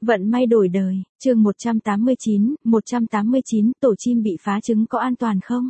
Vận may đổi đời, chương 189, tổ chim bị phá trứng có an toàn không?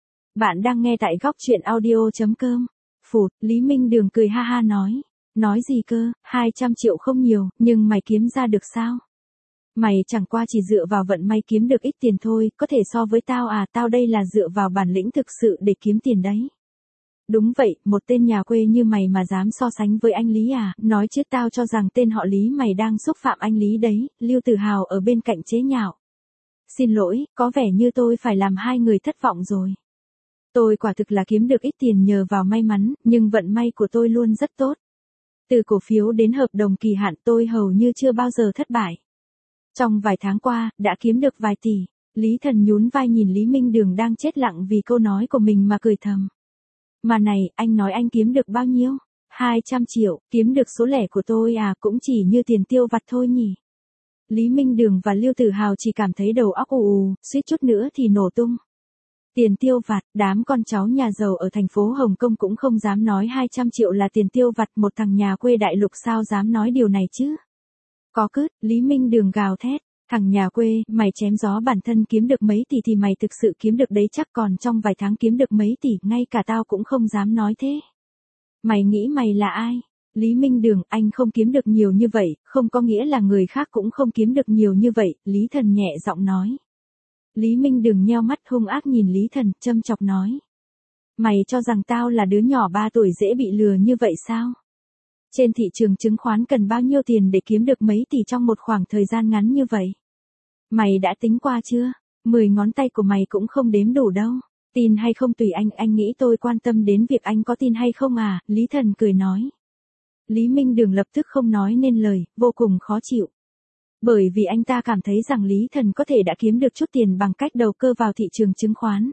Bạn đang nghe tại góc chuyện audio.com. Phụt, Lý Minh Đường cười ha ha nói. Nói gì cơ, 200 triệu không nhiều, nhưng mày kiếm ra được sao? Mày chẳng qua chỉ dựa vào vận may kiếm được ít tiền thôi, có thể so với tao à, tao đây là dựa vào bản lĩnh thực sự để kiếm tiền đấy. Đúng vậy, một tên nhà quê như mày mà dám so sánh với anh Lý à, nói chứ tao cho rằng tên họ Lý mày đang xúc phạm anh Lý đấy, Lưu Tử Hào ở bên cạnh chế nhạo. Xin lỗi, có vẻ như tôi phải làm hai người thất vọng rồi. Tôi quả thực là kiếm được ít tiền nhờ vào may mắn, nhưng vận may của tôi luôn rất tốt. Từ cổ phiếu đến hợp đồng kỳ hạn tôi hầu như chưa bao giờ thất bại. Trong vài tháng qua, đã kiếm được vài tỷ. Lý Thần nhún vai nhìn Lý Minh Đường đang chết lặng vì câu nói của mình mà cười thầm. Mà này, anh nói anh kiếm được bao nhiêu? 200 triệu, kiếm được số lẻ của tôi à, cũng chỉ như tiền tiêu vặt thôi nhỉ. Lý Minh Đường và Lưu Tử Hào chỉ cảm thấy đầu óc ù ù, suýt chút nữa thì nổ tung. Tiền tiêu vặt, đám con cháu nhà giàu ở thành phố Hồng Kông cũng không dám nói 200 triệu là tiền tiêu vặt, một thằng nhà quê đại lục sao dám nói điều này chứ. Có cứt, Lý Minh Đường gào thét. Thằng nhà quê, mày chém gió bản thân kiếm được mấy tỷ thì mày thực sự kiếm được đấy chắc, còn trong vài tháng kiếm được mấy tỷ, ngay cả tao cũng không dám nói thế. Mày nghĩ mày là ai? Lý Minh Đường, anh không kiếm được nhiều như vậy, không có nghĩa là người khác cũng không kiếm được nhiều như vậy, Lý Thần nhẹ giọng nói. Lý Minh Đường nheo mắt hung ác nhìn Lý Thần, châm chọc nói. Mày cho rằng tao là đứa nhỏ 3 tuổi dễ bị lừa như vậy sao? Trên thị trường chứng khoán cần bao nhiêu tiền để kiếm được mấy tỷ trong một khoảng thời gian ngắn như vậy? Mày đã tính qua chưa? 10 ngón tay của mày cũng không đếm đủ đâu. Tin hay không tùy anh nghĩ tôi quan tâm đến việc anh có tin hay không à? Lý Thần cười nói. Lý Minh Đường lập tức không nói nên lời, vô cùng khó chịu. Bởi vì anh ta cảm thấy rằng Lý Thần có thể đã kiếm được chút tiền bằng cách đầu cơ vào thị trường chứng khoán.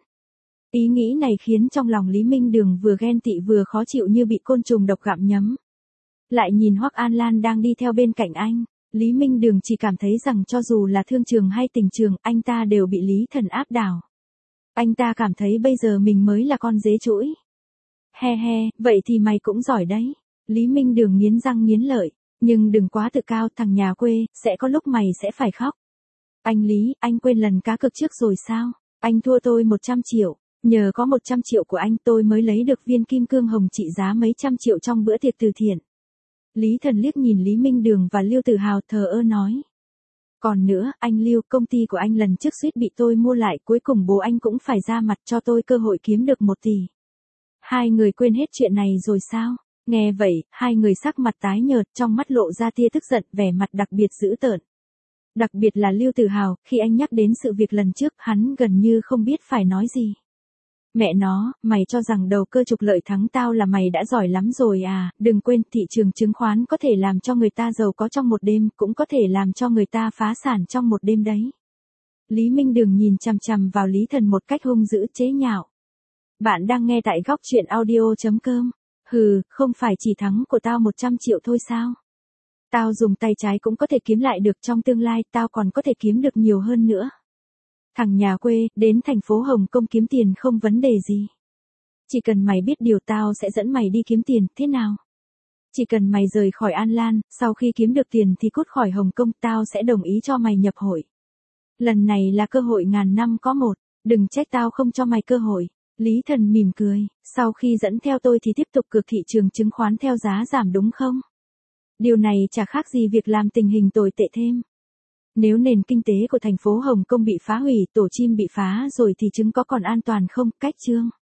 Ý nghĩ này khiến trong lòng Lý Minh Đường vừa ghen tị vừa khó chịu như bị côn trùng độc gặm nhấm. Lại nhìn Hoắc An Lan đang đi theo bên cạnh anh, Lý Minh Đường chỉ cảm thấy rằng cho dù là thương trường hay tình trường, anh ta đều bị Lý Thần áp đảo. Anh ta cảm thấy bây giờ mình mới là con dế chũi. He he, vậy thì mày cũng giỏi đấy. Lý Minh Đường nghiến răng nghiến lợi, nhưng đừng quá tự cao, thằng nhà quê, sẽ có lúc mày sẽ phải khóc. Anh Lý, anh quên lần cá cược trước rồi sao? Anh thua tôi 100 triệu, nhờ có 100 triệu của anh tôi mới lấy được viên kim cương hồng trị giá mấy trăm triệu trong bữa tiệc từ thiện. Lý Thần liếc nhìn Lý Minh Đường và Lưu Tử Hào thờ ơ nói. Còn nữa, anh Lưu, công ty của anh lần trước suýt bị tôi mua lại, cuối cùng bố anh cũng phải ra mặt cho tôi cơ hội kiếm được 1 tỷ. Hai người quên hết chuyện này rồi sao? Nghe vậy, hai người sắc mặt tái nhợt, trong mắt lộ ra tia tức giận, vẻ mặt đặc biệt dữ tợn. Đặc biệt là Lưu Tử Hào, khi anh nhắc đến sự việc lần trước, hắn gần như không biết phải nói gì. Mẹ nó, mày cho rằng đầu cơ trục lợi thắng tao là mày đã giỏi lắm rồi à, đừng quên thị trường chứng khoán có thể làm cho người ta giàu có trong một đêm, cũng có thể làm cho người ta phá sản trong một đêm đấy. Lý Minh Đường nhìn chằm chằm vào Lý Thần một cách hung dữ chế nhạo. Bạn đang nghe tại góc chuyện audio.com. Hừ, không phải chỉ thắng của tao 100 triệu thôi sao? Tao dùng tay trái cũng có thể kiếm lại được, trong tương lai tao còn có thể kiếm được nhiều hơn nữa. Thằng nhà quê, đến thành phố Hồng Kông kiếm tiền không vấn đề gì. Chỉ cần mày biết điều tao sẽ dẫn mày đi kiếm tiền, thế nào? Chỉ cần mày rời khỏi An Lan, sau khi kiếm được tiền thì cút khỏi Hồng Kông, tao sẽ đồng ý cho mày nhập hội. Lần này là cơ hội ngàn năm có một, đừng trách tao không cho mày cơ hội. Lý Thần mỉm cười, sau khi dẫn theo tôi thì tiếp tục cược thị trường chứng khoán theo giá giảm đúng không? Điều này chả khác gì việc làm tình hình tồi tệ thêm. Nếu nền kinh tế của thành phố Hồng Kông bị phá hủy, tổ chim bị phá rồi thì trứng có còn an toàn không? Cách chương